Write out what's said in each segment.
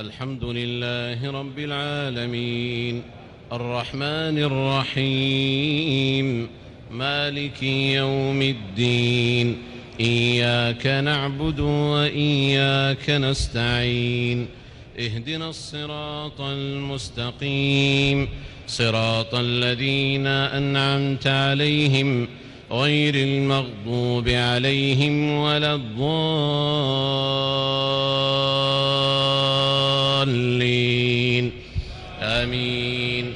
الحمد لله رب العالمين الرحمن الرحيم مالك يوم الدين إياك نعبد وإياك نستعين اهدنا الصراط المستقيم صراط الذين أنعمت عليهم غير المغضوب عليهم ولا الضالين آمين.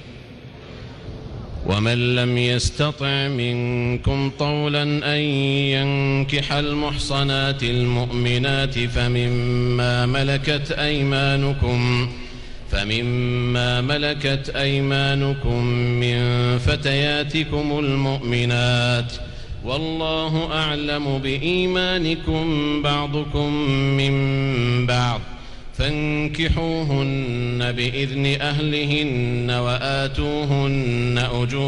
ومن لم يستطع منكم طولا أن ينكح المحصنات المؤمنات فمما ملكت أيمانكم من فتياتكم المؤمنات والله أعلم بإيمانكم بعضكم من بعض فانكحوهن بإذن أهلهن وآتوهن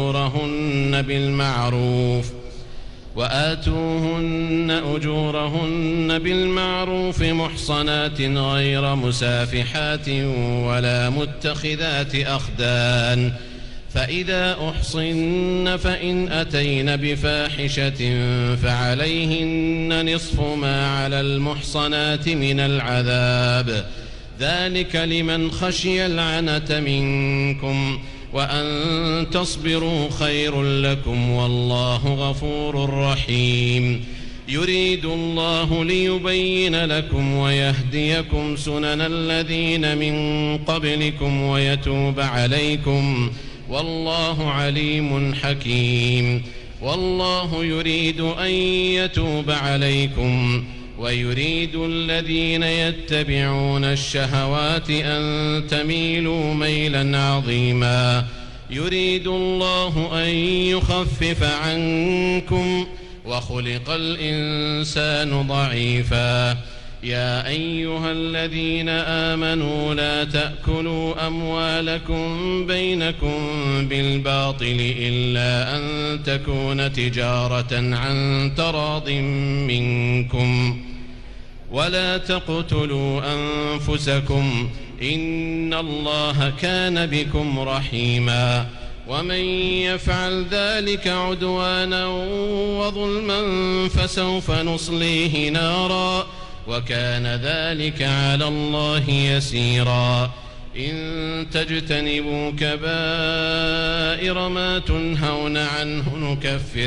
أجورهن بالمعروف محصنات غير مسافحات ولا متخذات أخدان فإذا أحصن فإن أتين بفاحشة فعليهن نصف ما على المحصنات من العذاب ذلك لمن خشي العنة منكم وأن تصبروا خير لكم والله غفور رحيم. يريد الله ليبين لكم ويهديكم سنن الذين من قبلكم ويتوب عليكم والله عليم حكيم. والله يريد أن يتوب عليكم ويريد الذين يتبعون الشهوات أن تميلوا ميلا عظيما. يريد الله أن يخفف عنكم وخلق الإنسان ضعيفا. يا أيها الذين آمنوا لا تأكلوا أموالكم بينكم بالباطل إلا أن تكون تجارة عن تراض منكم ولا تقتلوا أنفسكم إن الله كان بكم رحيما. ومن يفعل ذلك عدوانا وظلما فسوف نصليه نارا وكان ذلك على الله يسيرا. إن تجتنبوا كبائر ما تنهون عنه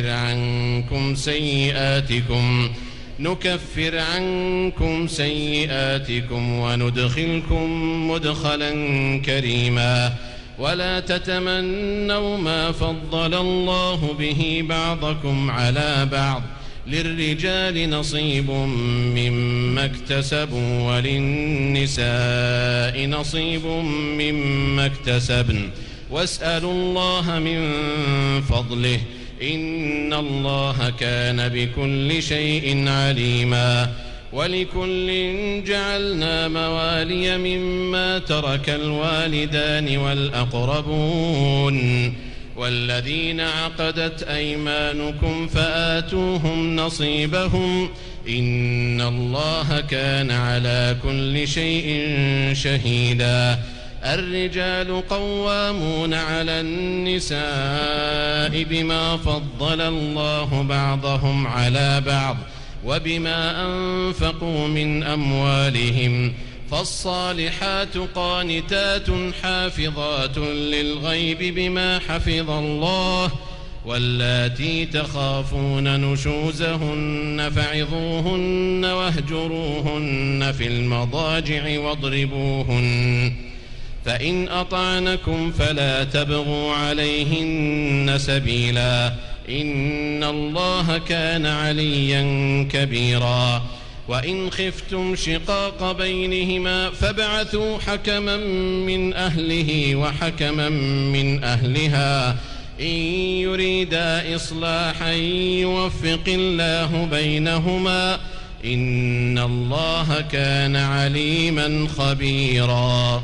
نكفر عنكم سيئاتكم وندخلكم مدخلا كريما. ولا تتمنوا ما فضل الله به بعضكم على بعض للرجال نصيب مما اكتسبوا وللنساء نصيب مما اكتسبن واسألوا الله من فضله إن الله كان بكل شيء عليما. ولكل جعلنا موالي مما ترك الوالدان والأقربون والذين عقدت أيمانكم فآتوهم نصيبهم إن الله كان على كل شيء شهيدا. الرجال قوامون على النساء بما فضل الله بعضهم على بعض وبما أنفقوا من أموالهم فالصالحات قانتات حافظات للغيب بما حفظ الله واللاتي تخافون نشوزهن فعظوهن واهجروهن في المضاجع واضربوهن فإن أطعنكم فلا تبغوا عليهن سبيلا إن الله كان عليا كبيرا. وإن خفتم شقاق بينهما فابعثوا حكما من أهله وحكما من أهلها إن يريدا إصلاحا يوفق الله بينهما إن الله كان عليما خبيرا.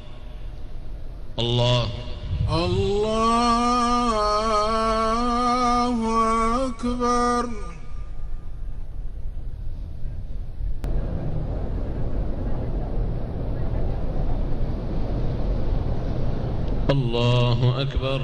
الله أكبر. الله أكبر.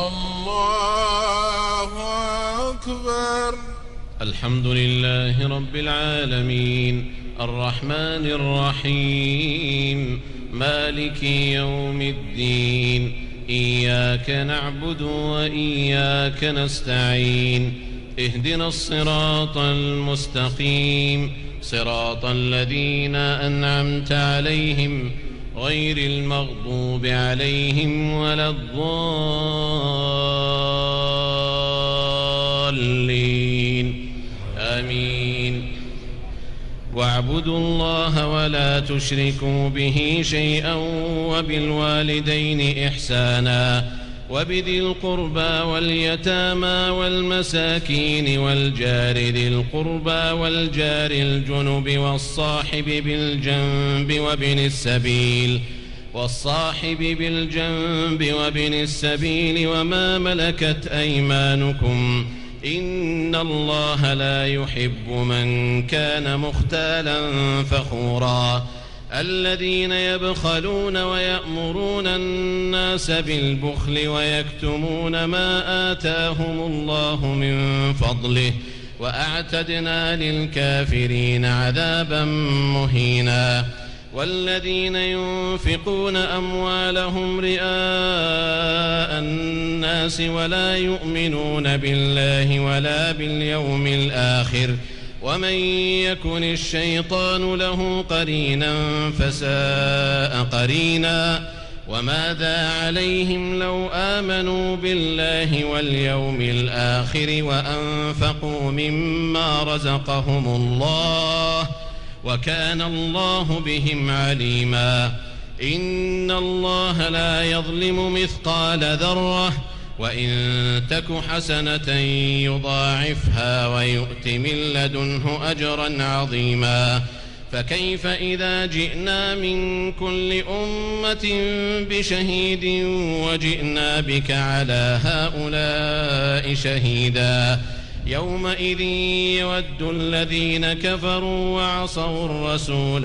الله أكبر. الحمد لله رب العالمين الرحمن الرحيم مالك يوم الدين إياك نعبد وإياك نستعين اهدنا الصراط المستقيم صراط الذين أنعمت عليهم غير المغضوب عليهم ولا الضالين آمين. واعبدوا الله ولا تشركوا به شيئا وبالوالدين إحسانا وبذي القربى واليتامى والمساكين والجار ذي القربى والجار الجنب والصاحب بالجنب وابن السبيل وما ملكت أيمانكم إن الله لا يحب من كان مختالا فخورا الذين يبخلون ويأمرون الناس بالبخل ويكتمون ما آتاهم الله من فضله وأعتدنا للكافرين عذابا مهينا. والذين ينفقون أموالهم رئاء الناس ولا يؤمنون بالله ولا باليوم الآخر ومن يكن الشيطان له قرينا فساء قرينا. وماذا عليهم لو آمنوا بالله واليوم الآخر وأنفقوا مما رزقهم الله وكان الله بهم عليما. إن الله لا يظلم مثقال ذرة وإن تك حسنة يضاعفها ويؤت من لدنه أجرا عظيما. فكيف إذا جئنا من كل أمة بشهيد وجئنا بك على هؤلاء شهيدا يومئذ يود الذين كفروا وعصوا الرسول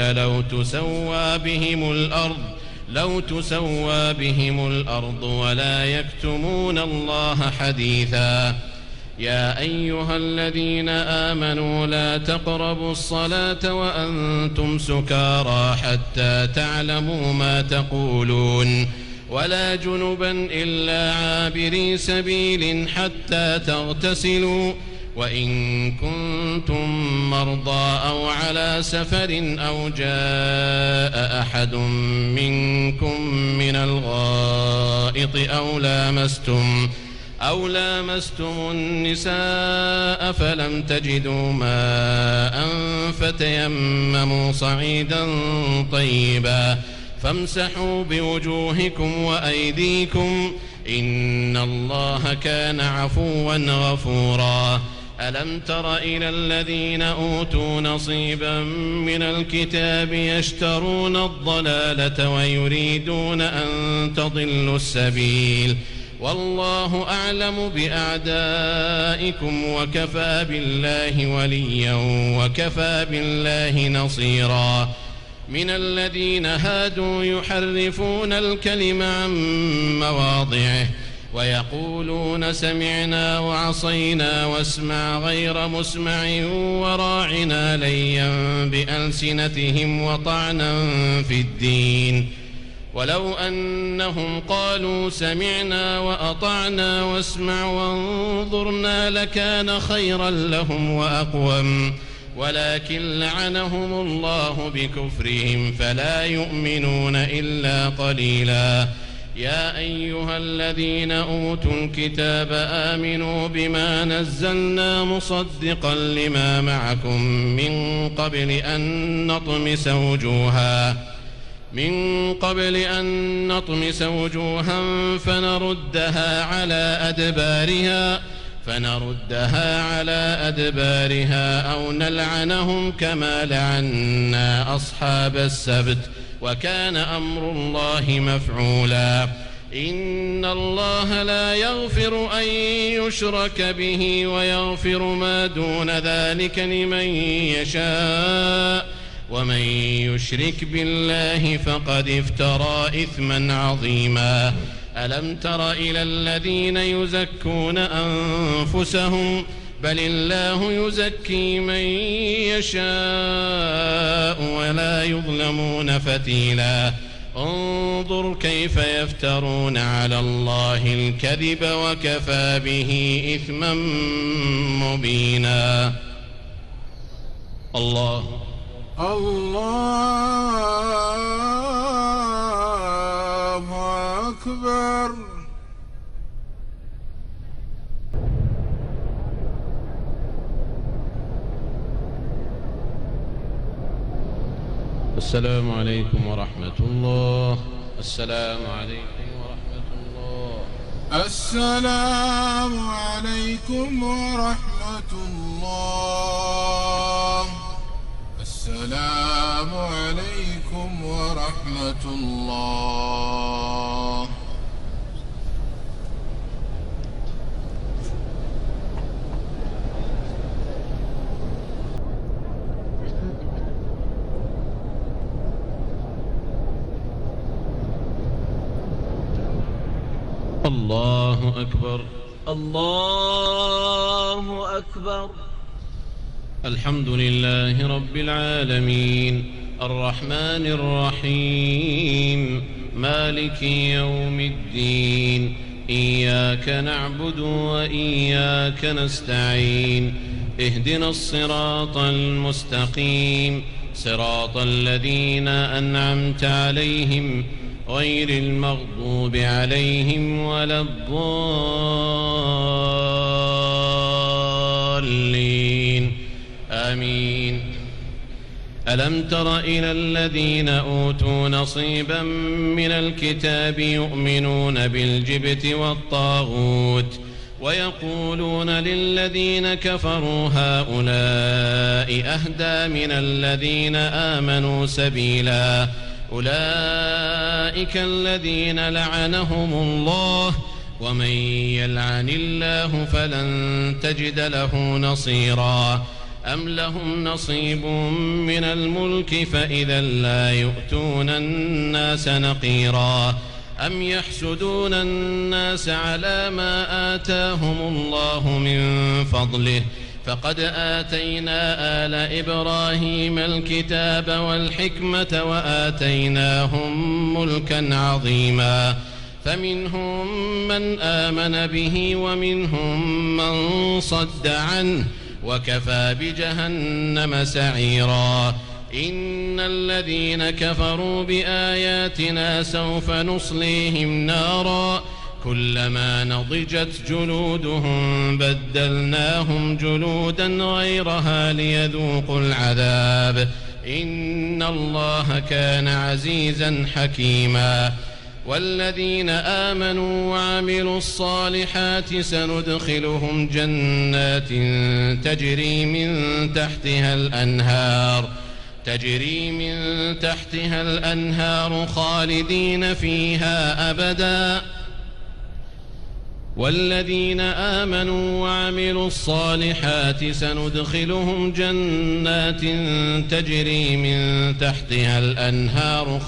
لو تسوى بهم الأرض ولا يكتمون الله حديثا. يا أيها الذين آمنوا لا تقربوا الصلاة وأنتم سكارى حتى تعلموا ما تقولون ولا جنبا إلا عابري سبيل حتى تغتسلوا وإن كنتم مرضى أو على سفر أو جاء أحد منكم من الغائط أو لامستم النساء فلم تجدوا ماء فتيمموا صعيدا طيبا فامسحوا بوجوهكم وأيديكم إن الله كان عفوا غفورا. ألم تر إلى الذين أوتوا نصيبا من الكتاب يشترون الضلالة ويريدون أن تضلوا السبيل والله أعلم بأعدائكم وكفى بالله وليا وكفى بالله نصيرا. من الذين هادوا يحرفون الكلم عن مواضعه ويقولون سمعنا وعصينا واسمع غير مسمع وراعنا ليا بألسنتهم وطعنا في الدين ولو أنهم قالوا سمعنا وأطعنا واسمع وانظرنا لكان خيرا لهم وأقوم ولكن لعنهم الله بكفرهم فلا يؤمنون إلا قليلا. يا أيها الذين أوتوا الكتاب آمنوا بما نزلنا مصدقا لما معكم من قبل أن نطمس وجوها فنردها على أدبارها أو نلعنهم كما لعنا أصحاب السبت وكان أمر الله مفعولا. إن الله لا يغفر أن يشرك به ويغفر ما دون ذلك لمن يشاء ومن يشرك بالله فقد افترى إثما عظيما. ألم تر إلى الذين يزكون أنفسهم بل الله يزكي من يشاء ولا يظلمون فتيلا انظر كيف يفترون على الله الكذب وكفى به إثما مبينا. الله أكبر. السلام عليكم ورحمة الله. السلام عليكم ورحمة الله. السلام عليكم ورحمة الله. السلام عليكم ورحمة الله. الله أكبر. الله أكبر. الحمد لله رب العالمين الرحمن الرحيم مالك يوم الدين إياك نعبد وإياك نستعين اهدنا الصراط المستقيم صراط الذين أنعمت عليهم غير المغضوب عليهم ولا الضالين آمين. ألم تر إلى الذين أوتوا نصيبا من الكتاب يؤمنون بالجبت والطاغوت ويقولون للذين كفروا هؤلاء أهدى من الذين آمنوا سبيلا أولئك الذين لعنهم الله ومن يلعن الله فلن تجد له نصيرا أم لهم نصيب من الملك فإذا لا يؤتون الناس نقيرا أم يحسدون الناس على ما آتاهم الله من فضله فقد آتينا آل إبراهيم الكتاب والحكمة وآتيناهم ملكا عظيما فمنهم من آمن به ومنهم من صد عنه وكفى بجهنم سعيرا. إن الذين كفروا بآياتنا سوف نصليهم نارا كلما نضجت جلودهم بدلناهم جلودا غيرها ليذوقوا العذاب إن الله كان عزيزا حكيما. والذين آمنوا وعملوا الصالحات سندخلهم جنات تجري من تحتها الأنهار خالدين فيها أبدا. والذين آمنوا وعملوا الصالحات سندخلهم جنات تجري من تحتها الأنهار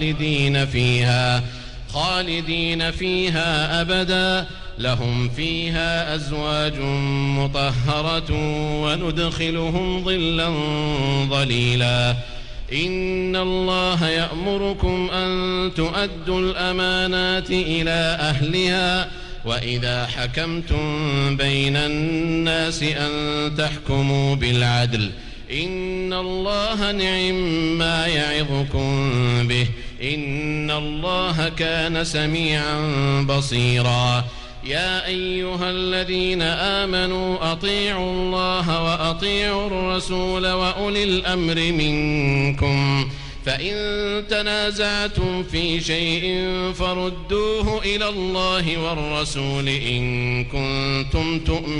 خالدين فيها أبدا لهم فيها أزواج مطهرة وندخلهم ظلا ظليلا. إن الله يأمركم أن تؤدوا الأمانات إلى أهلها وإذا حكمتم بين الناس أن تحكموا بالعدل إن الله نعم يعظكم به إن الله كان سميعا بصيرا. يا أيها الذين آمنوا أطيعوا الله وأطيعوا الرسول وأولي الأمر منكم فإن تنازعتم في شيء فردوه إلى الله والرسول إن كنتم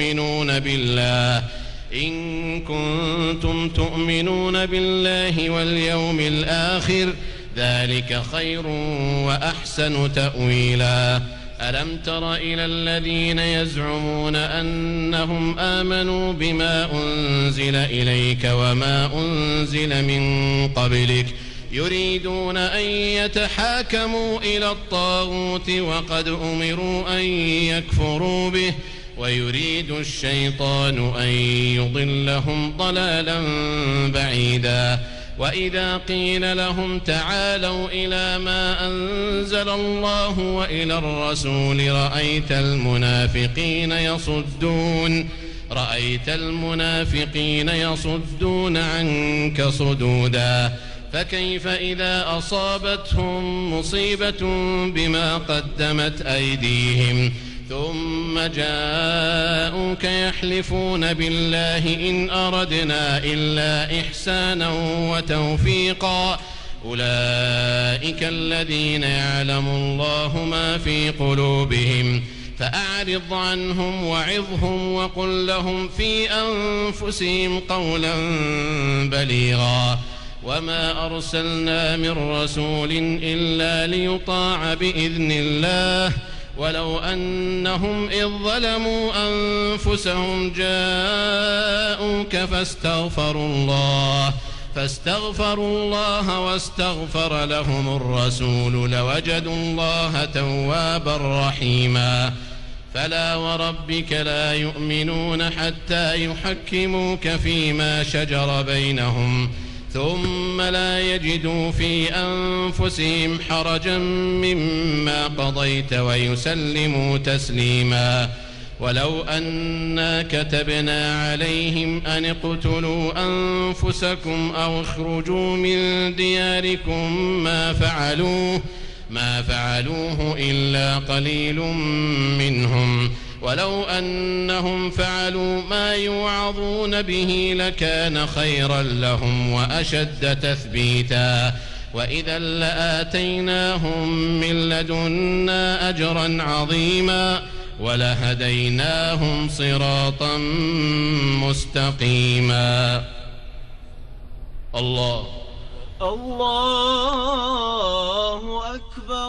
تؤمنون بالله واليوم الآخر ذلك خير وأحسن تأويلا. ألم تر إلى الذين يزعمون أنهم آمنوا بما أنزل إليك وما أنزل من قبلك يريدون أن يتحاكموا إلى الطاغوت وقد أمروا أن يكفروا به ويريد الشيطان أن يضلهم ضلالا بعيدا وإذا قيل لهم تعالوا إلى ما أنزل الله وإلى الرسول رأيت المنافقين يصدون عنك صدودا فكيف إذا أصابتهم مصيبة بما قدمت أيديهم ثم جاءوك يحلفون بالله إن أردنا إلا إحسانا وتوفيقا أولئك الذين يعلم الله ما في قلوبهم فأعرض عنهم وعظهم وقل لهم في أنفسهم قولا بليغا وما أرسلنا من رسول إلا ليطاع بإذن الله ولو أنهم إذ ظلموا أنفسهم جاءوك فاستغفروا الله واستغفر لهم الرسول لوجدوا الله توابا رحيما فلا وربك لا يؤمنون حتى يحكموك فيما شجر بينهم ثم لا يجدوا في أنفسهم حرجا مما قضيت ويسلموا تسليما ولو أنا كتبنا عليهم أن اقتلوا أنفسكم أو اخرجوا من دياركم ما فعلوه إلا قليل منهم ولو أنهم فعلوا ما يوعظون به لكان خيرا لهم وأشد تثبيتا وإذا لآتيناهم من لدنا أجرا عظيما ولهديناهم صراطا مستقيما الله أكبر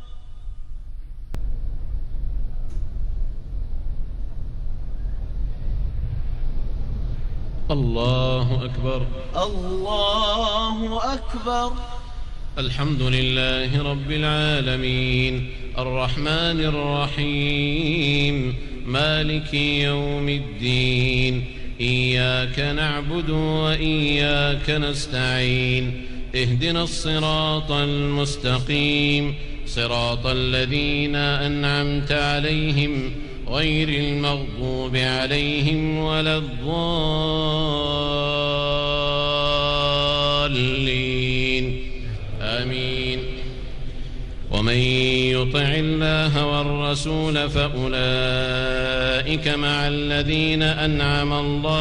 الله أكبر الله أكبر الحمد لله رب العالمين الرحمن الرحيم مالك يوم الدين إياك نعبد وإياك نستعين اهدنا الصراط المستقيم صراط الذين أنعمت عليهم غير المغضوب عليهم ولا الضالين آمين ومن يطع الله والرسول فأولئك مع الذين أنعم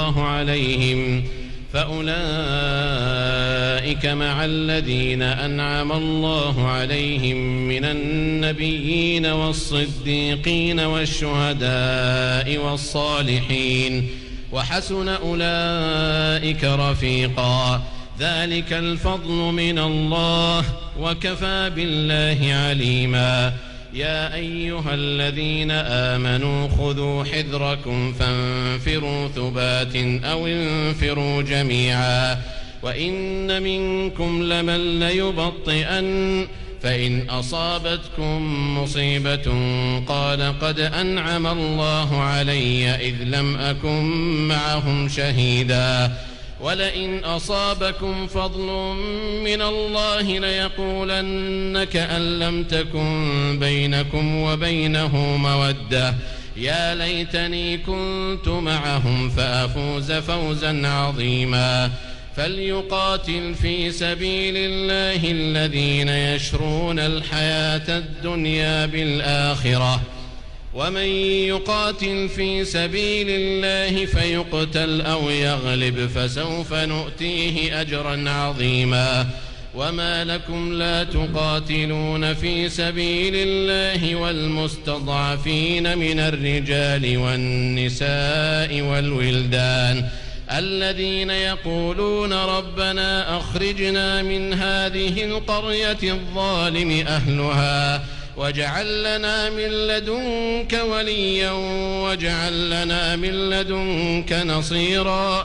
الله عليهم من النبيين والصديقين والشهداء والصالحين وحسن أولئك رفيقا ذلك الفضل من الله وكفى بالله عليما يا أيها الذين آمنوا خذوا حذركم فانفروا ثبات أو انفروا جميعا وإن منكم لمن ليبطئن فإن أصابتكم مصيبة قال قد أنعم الله علي إذ لم أكن معهم شهيدا ولئن أصابكم فضل من الله ليقولن كأن لم تكن بينكم وبينه مودة يا ليتني كنت معهم فأفوز فوزا عظيما فليقاتل في سبيل الله الذين يشرون الحياة الدنيا بالآخرة ومن يقاتل في سبيل الله فيقتل أو يغلب فسوف نؤتيه أجرا عظيما وما لكم لا تقاتلون في سبيل الله والمستضعفين من الرجال والنساء والولدان الذين يقولون ربنا أخرجنا من هذه القرية الظالم أهلها واجعل لنا من لدنك وليا واجعل لنا من لدنك نصيرا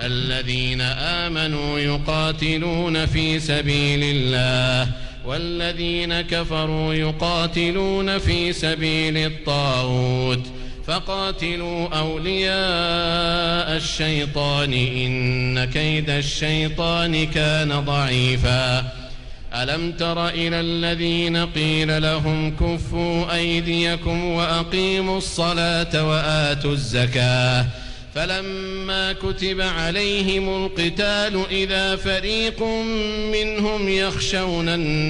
الذين آمنوا يقاتلون في سبيل الله والذين كفروا يقاتلون في سبيل الطاغوت فقاتلوا أولياء الشيطان إن كيد الشيطان كان ضعيفا ألم تر إلى الذين قيل لهم كفوا أيديكم وأقيموا الصلاة وآتوا الزكاة فلما كتب عليهم القتال إذا فريق منهم يخشون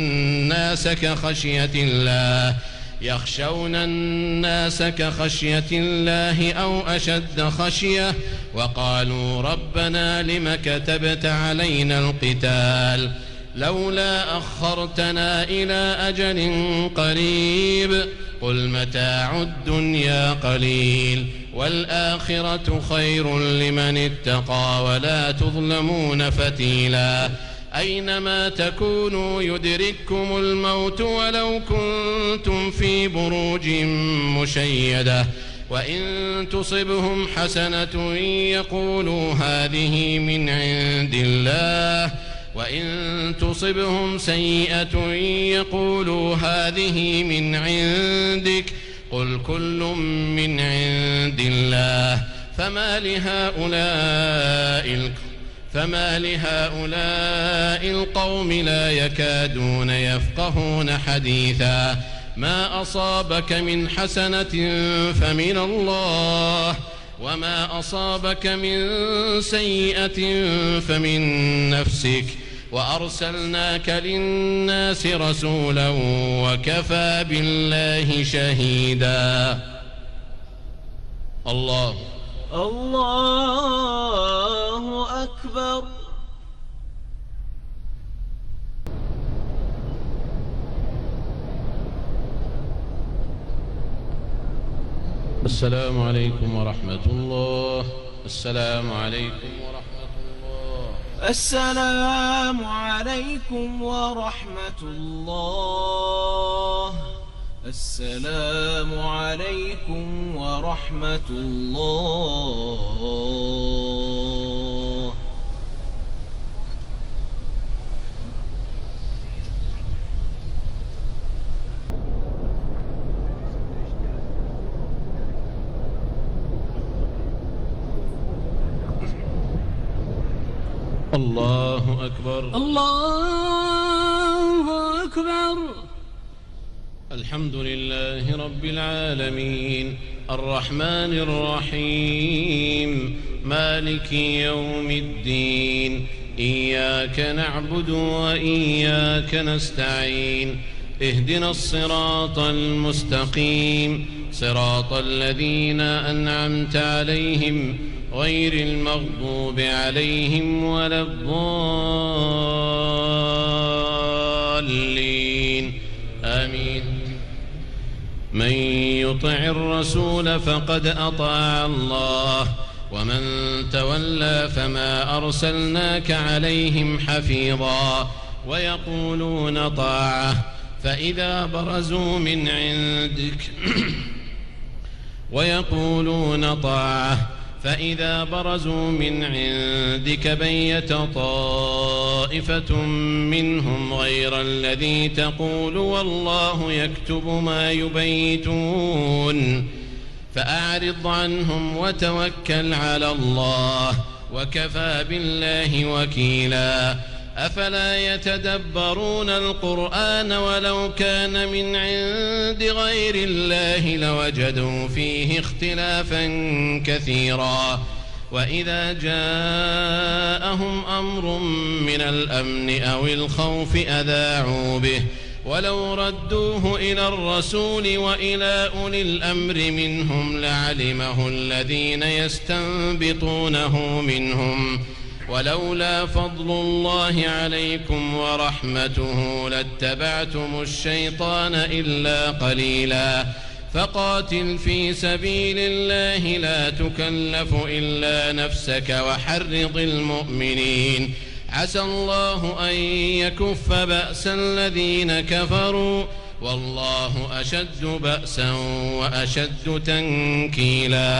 الناس كخشية الله أو أشد خشية وقالوا ربنا لم كتبت علينا القتال لولا أخرتنا إلى أجل قريب قل متاع الدنيا قليل والآخرة خير لمن اتقى ولا تظلمون فتيلا أينما تكونوا يدرككم الموت ولو كنتم في بروج مشيدة وإن تصبهم حسنة يقولوا هذه من عند الله وإن تصبهم سيئة يقولوا هذه من عندك قل كل من عند الله فما لهؤلاء القوم لا يكادون يفقهون حديثا ما أصابك من حسنة فمن الله وما أصابك من سيئة فمن نفسك وأرسلناك للناس رسولا وكفى بالله شهيدا الله أكبر. السلام عليكم ورحمة الله. السلام عليكم ورحمة الله. السلام عليكم ورحمة الله. السلام عليكم ورحمة الله. الله أكبر. الله أكبر. الحمد لله رب العالمين الرحمن الرحيم مالك يوم الدين إياك نعبد وإياك نستعين اهدنا الصراط المستقيم صراط الذين أنعمت عليهم غير المغضوب عليهم ولا الضالين آمين. من يطع الرسول فقد أطاع الله ومن تولى فما أرسلناك عليهم حفيظا ويقولون طاعة فإذا برزوا من عندك بيت طائفة منهم غير الذي تقول والله يكتب ما يبيتون فأعرض عنهم وتوكل على الله وكفى بالله وكيلا. أفلا يتدبرون القرآن ولو كان من عند غير الله لوجدوا فيه اختلافا كثيرا وإذا جاءهم أمر من الأمن أو الخوف أذاعوا به ولو ردوه إلى الرسول وإلى أولي الأمر منهم لعلمه الذين يستنبطونه منهم ولولا فضل الله عليكم ورحمته لاتبعتم الشيطان إلا قليلا. فقاتل في سبيل الله لا تكلف إلا نفسك وحرض المؤمنين عسى الله أن يكف بأس الذين كفروا والله أشد بأسا وأشد تنكيلا.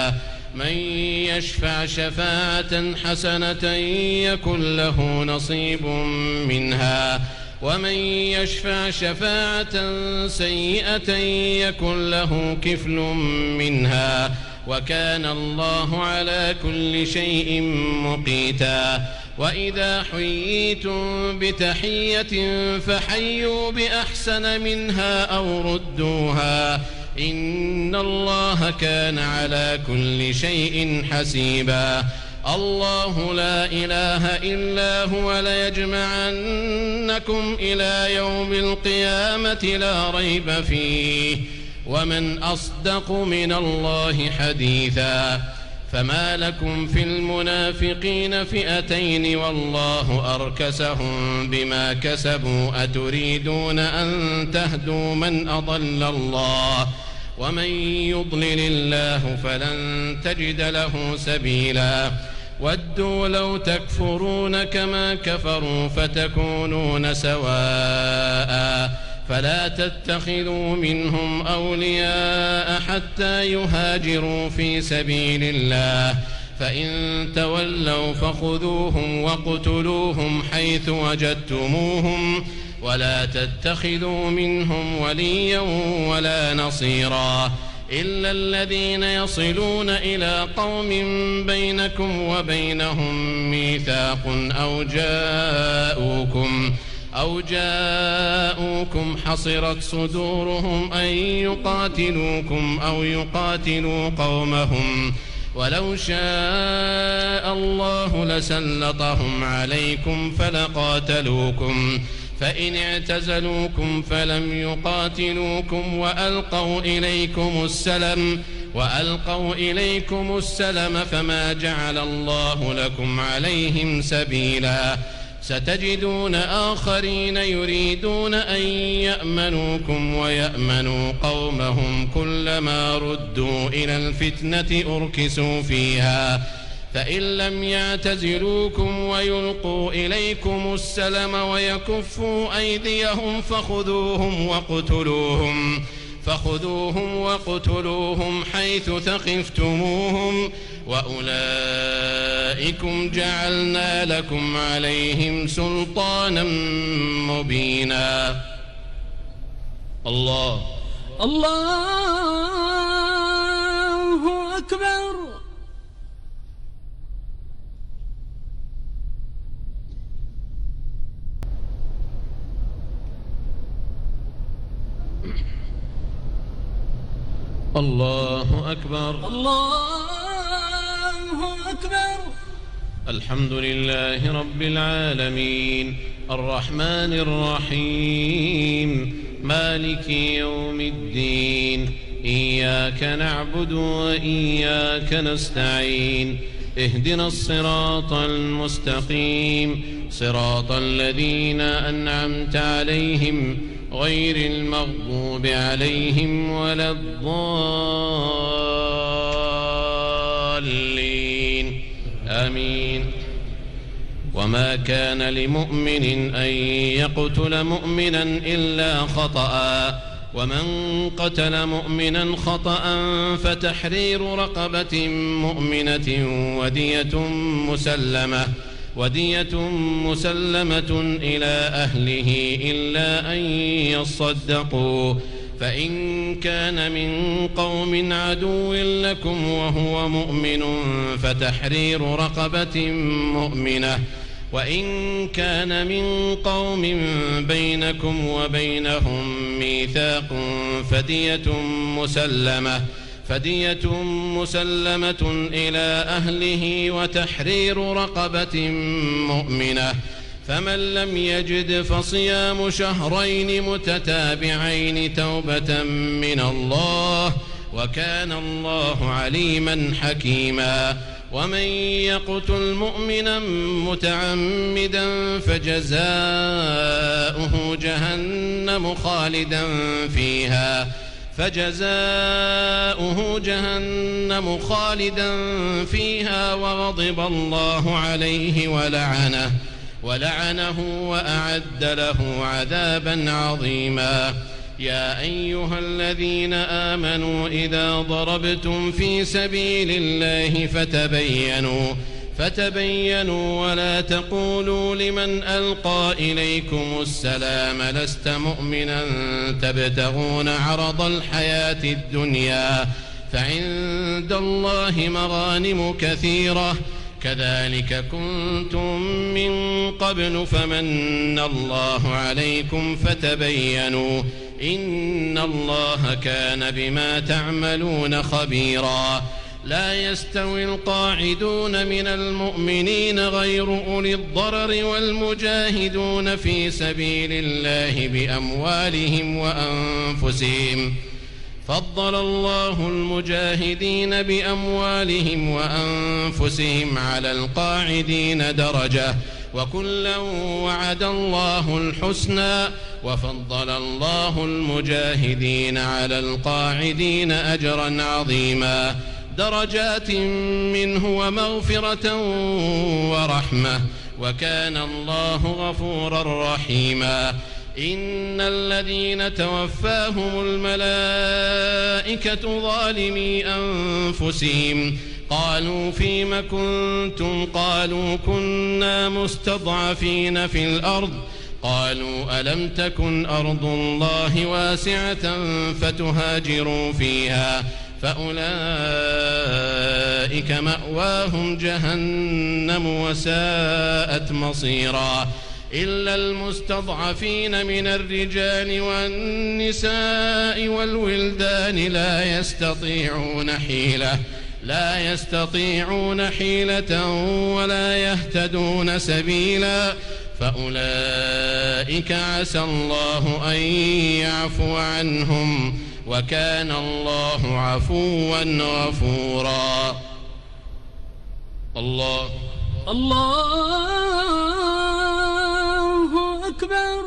من يشفع شفاعة حسنة يكن له نصيب منها ومن يشفع شفاعة سيئة يكن له كفل منها وكان الله على كل شيء مقيتا وإذا حييتم بتحية فحيوا بأحسن منها أو ردوها إن الله كان على كل شيء حسيبا الله لا إله إلا هو ليجمعنكم إلى يوم القيامة لا ريب فيه ومن أصدق من الله حديثا فما لكم في المنافقين فئتين والله أركسهم بما كسبوا أتريدون أن تهدوا من أضل الله ومن يضلل الله فلن تجد له سبيلا ودوا لو تكفرون كما كفروا فتكونون سواء فلا تتخذوا منهم أولياء حتى يهاجروا في سبيل الله فإن تولوا فخذوهم واقتلوهم حيث وجدتموهم ولا تتخذوا منهم وليا ولا نصيرا إلا الذين يصلون إلى قوم بينكم وبينهم ميثاق أو جاءوكم حصرت صدورهم أن يقاتلوكم أو يقاتلوا قومهم ولو شاء الله لسلطهم عليكم فلقاتلوكم فإن اعتزلوكم فلم يقاتلوكم وألقوا إليكم السلم فما جعل الله لكم عليهم سبيلا ستجدون آخرين يريدون أن يأمنوكم ويأمنوا قومهم كلما ردوا إلى الفتنة أركسوا فيها فإن لم يعتزلوكم ويلقوا إليكم السلم ويكفوا أيديهم فخذوهم واقتلوهم حيث ثقفتموهم وأولئكم جعلنا لكم عليهم سلطانا مبينا الله أكبر الله أكبر الحمد لله رب العالمين الرحمن الرحيم مالك يوم الدين إياك نعبد وإياك نستعين اهدنا الصراط المستقيم صراط الذين أنعمت عليهم غير المغضوب عليهم ولا الضالين آمين وما كان لمؤمن أن يقتل مؤمنا إلا خطأ ومن قتل مؤمنا خطأ فتحرير رقبة مؤمنة ودية مسلمة إلى أهله إلا أن يصدقوا فإن كان من قوم عدو لكم وهو مؤمن فتحرير رقبة مؤمنة وإن كان من قوم بينكم وبينهم ميثاق فدية مسلمة إلى أهله وتحرير رقبة مؤمنة فمن لم يجد فصيام شهرين متتابعين توبة من الله وكان الله عليما حكيما ومن يقتل مؤمنا متعمدا فجزاؤه جهنم خالدا فيها وغضب الله عليه ولعنه وأعد له عذابا عظيما يا أيها الذين آمنوا إذا ضربتم في سبيل الله فتبينوا ولا تقولوا لمن ألقى إليكم السلام لست مؤمنا تبتغون عرض الحياة الدنيا فعند الله مغانم كثيرة كذلك كنتم من قبل فمن الله عليكم فتبينوا إن الله كان بما تعملون خبيرا لا يستوي القاعدون من المؤمنين غير أولي الضرر والمجاهدون في سبيل الله بأموالهم وأنفسهم فضل الله المجاهدين بأموالهم وأنفسهم على القاعدين درجة وكلا وعد الله الحسنى وفضل الله المجاهدين على القاعدين أجرا عظيما درجات منه ومغفرة ورحمة وكان الله غفورا رحيما إن الذين توفاهم الملائكة ظالمي أنفسهم قالوا فيم كنتم قالوا كنا مستضعفين في الأرض قالوا ألم تكن أرض الله واسعة فتهاجروا فيها فأولئك مأواهم جهنم وساءت مصيرا إلا المستضعفين من الرجال والنساء والولدان لا يستطيعون حيلة ولا يهتدون سبيلا فأولئك عسى الله أن يعفو عنهم وكان الله عفوا غفورا الله أكبر.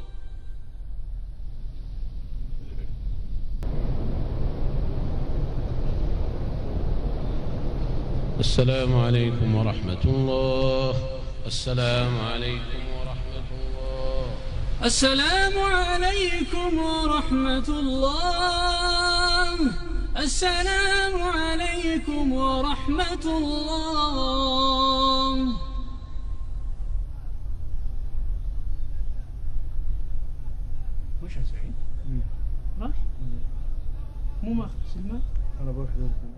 السلام عليكم ورحمة الله. السلام عليكم ورحمة الله. السلام عليكم ورحمة الله. السلام عليكم ورحمة الله. مش سعيد راح مو ماخذ سلمى. أنا بروح